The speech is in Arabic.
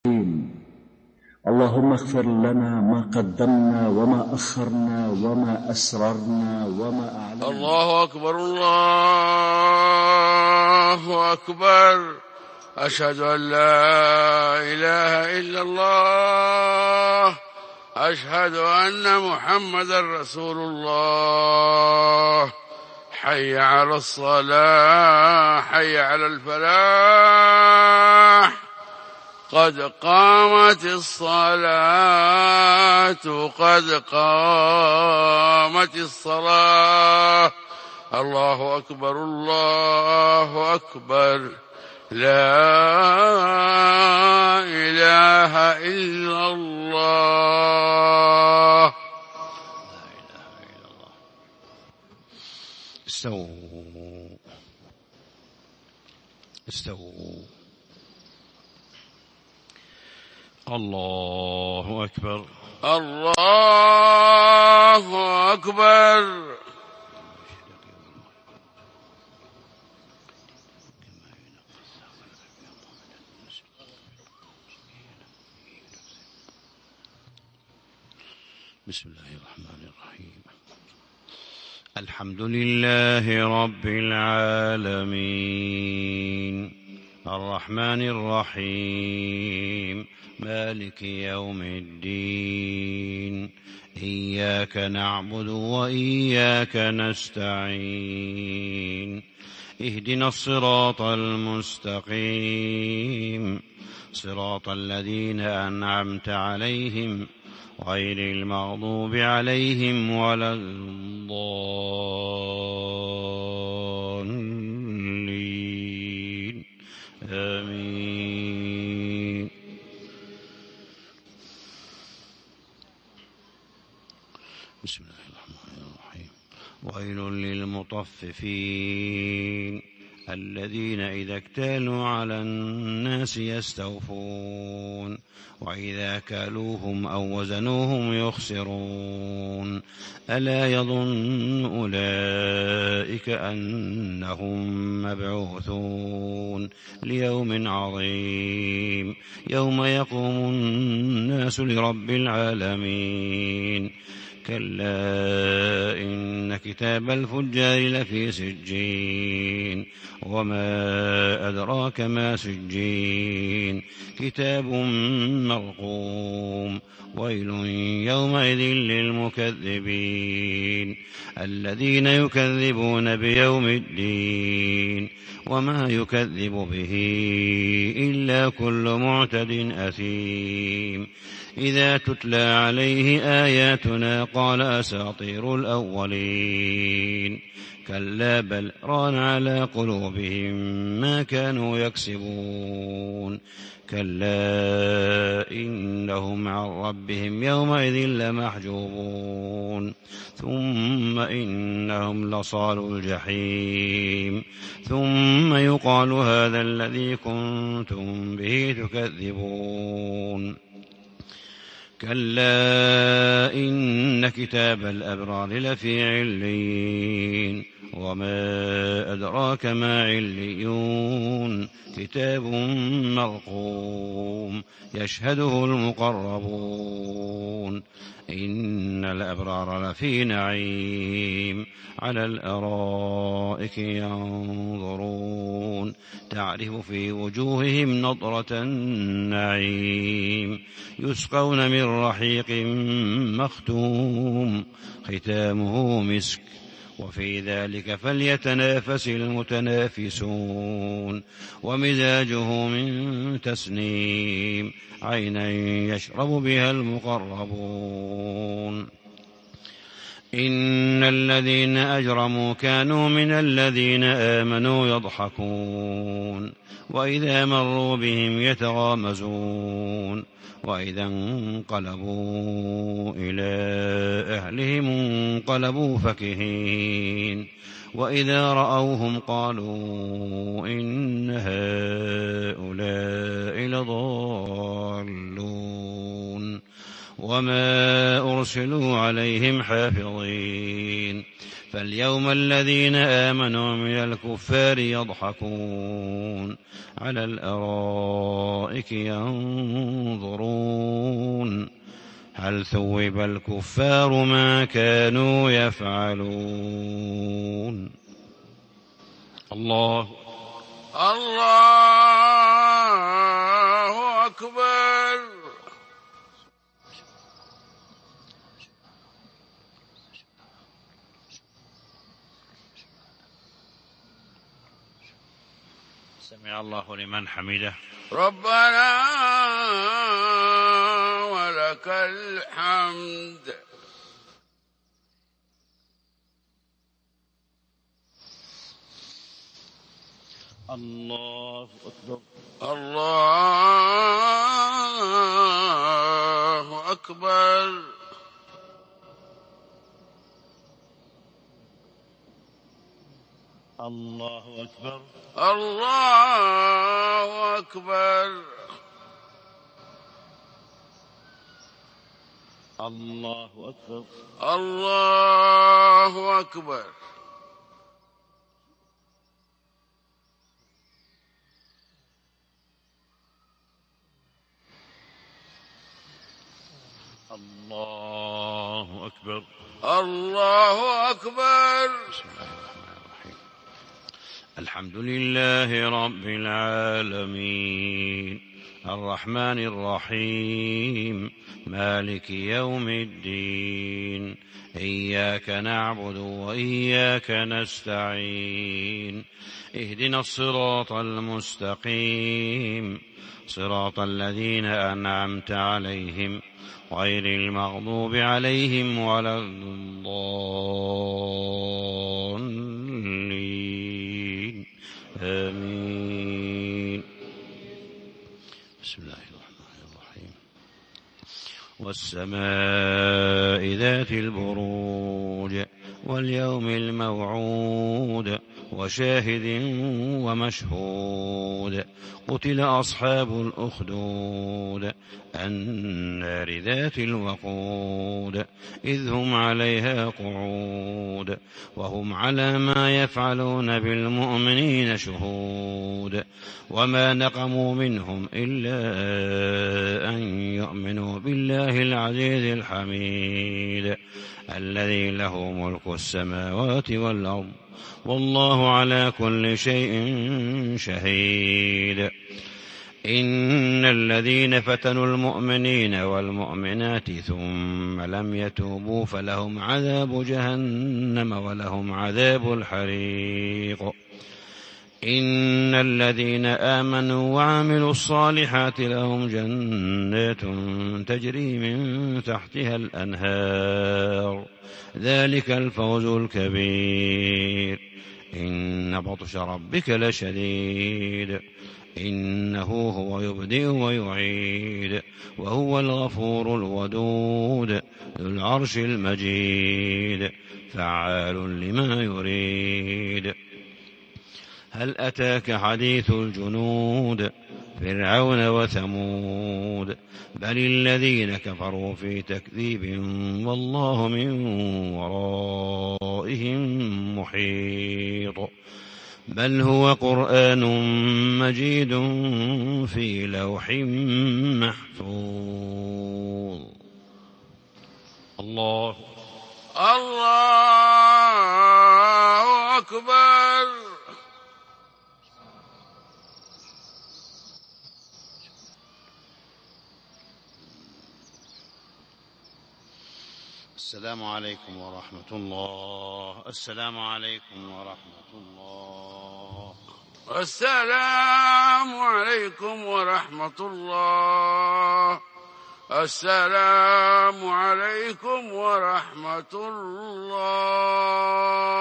اللهم اغفر لنا ما قدمنا وما أخرنا وما أسررنا وما أعلنا. الله أكبر الله أكبر. أشهد أن لا إله إلا الله. أشهد أن محمدا رسول الله. حي على الصلاة حي على الفلاح. قد قامت الصلاة قد قامت الصلاة. الله أكبر الله أكبر. لا إله إلا الله. استووا. الله أكبر الله أكبر. بسم الله الرحمن الرحيم. الحمد لله رب العالمين الرحمن الرحيم مالك يوم الدين. إياك نعبد وإياك نستعين. اهدنا الصراط المستقيم صراط الذين أنعمت عليهم غير المغضوب عليهم ولا الضالين. آمين. بسم الله الرحمن الرحيم. ويل للمطففين الذين إذا اكتالوا على الناس يستوفون وإذا كالوهم أو وزنوهم يخسرون. ألا يظن أولئك أنهم مبعوثون ليوم عظيم يوم يقوم الناس لرب العالمين. كلا إن كتاب الفجار لفي سجين وما أدراك ما سجين. كتاب مرقوم. ويل يومئذ للمكذبين الذين يكذبون بيوم الدين وما يكذب به إلا كل معتد أثيم. إذا تتلى عليه آياتنا قال أساطير الأولين. كلا بل ران على قلوبهم ما كانوا يكسبون. كلا إنهم عن ربهم يومئذ لمحجوبون. ثم إنهم لصالوا الجحيم. ثم يقال هذا الذي كنتم به تكذبون. كلا إن كتاب الأبرار لفي عليين وما أدراك ما عليون. كتاب مرقوم يشهده المقربون. إن الأبرار لفي نعيم على الأرائك ينظرون تعرف في وجوههم نضرة النعيم. يسقون من رحيق مختوم ختامه مسك وفي ذلك فليتنافس المتنافسون. ومزاجه من تسنيم عينا يشرب بها المقربون. إن الذين أجرموا كانوا من الذين آمنوا يضحكون وإذا مروا بهم يتغامزون. وإذا انقلبوا إلى أهلهم انقلبوا فكهين. وإذا رأوهم قالوا إن هؤلاء لضالون. وما أرسلوا عليهم حافظين. فاليوم الذين آمنوا من الكفار يضحكون على الأرائك ينظرون هل ثوب الكفار ما كانوا يفعلون. الله الله أكبر. سمع الله لمن حمده. ربنا ولك الحمد. الله أكبر. الله أكبر. الله أكبر. الله أكبر. الله أكبر. الله أكبر. الله أكبر. الله أكبر. بسم الله الرحمن الرحيم. الحمد لله رب العالمين الرحمن الرحيم مالك يوم الدين إياك نعبد وإياك نستعين اهدنا الصراط المستقيم صراط الذين أنعمت عليهم غير المغضوب عليهم ولا الضالين آمين. بسم الله الرحمن الرحيم. والسماء ذات البروج واليوم الموعود وشاهد ومشهود قتل أصحاب الأخدود النار ذات الوقود إذ هم عليها قعود وهم على ما يفعلون بالمؤمنين شهود وما نقموا منهم إلا أن يؤمنوا بالله العزيز الحميد الذي له ملك السماوات والأرض والله على كل شيء شهيد. إن الذين فتنوا المؤمنين والمؤمنات ثم لم يتوبوا فلهم عذاب جهنم ولهم عذاب الحريق. إن الذين آمنوا وعملوا الصالحات لهم جنات تجري من تحتها الأنهار ذلك الفوز الكبير. إن بطش ربك لشديد إنه هو يبدئ ويعيد وهو الغفور الودود ذو العرش المجيد فعال لما يريد. هل أتاك حديث الجنود فرعون وثمود بل الذين كفروا في تكذيب والله من ورائهم محيط بل هو قرآن مجيد في لوح محفوظ. الله الله أكبر. السلام عليكم ورحمة الله. السلام عليكم ورحمة الله. السلام عليكم ورحمة الله. السلام عليكم ورحمة الله.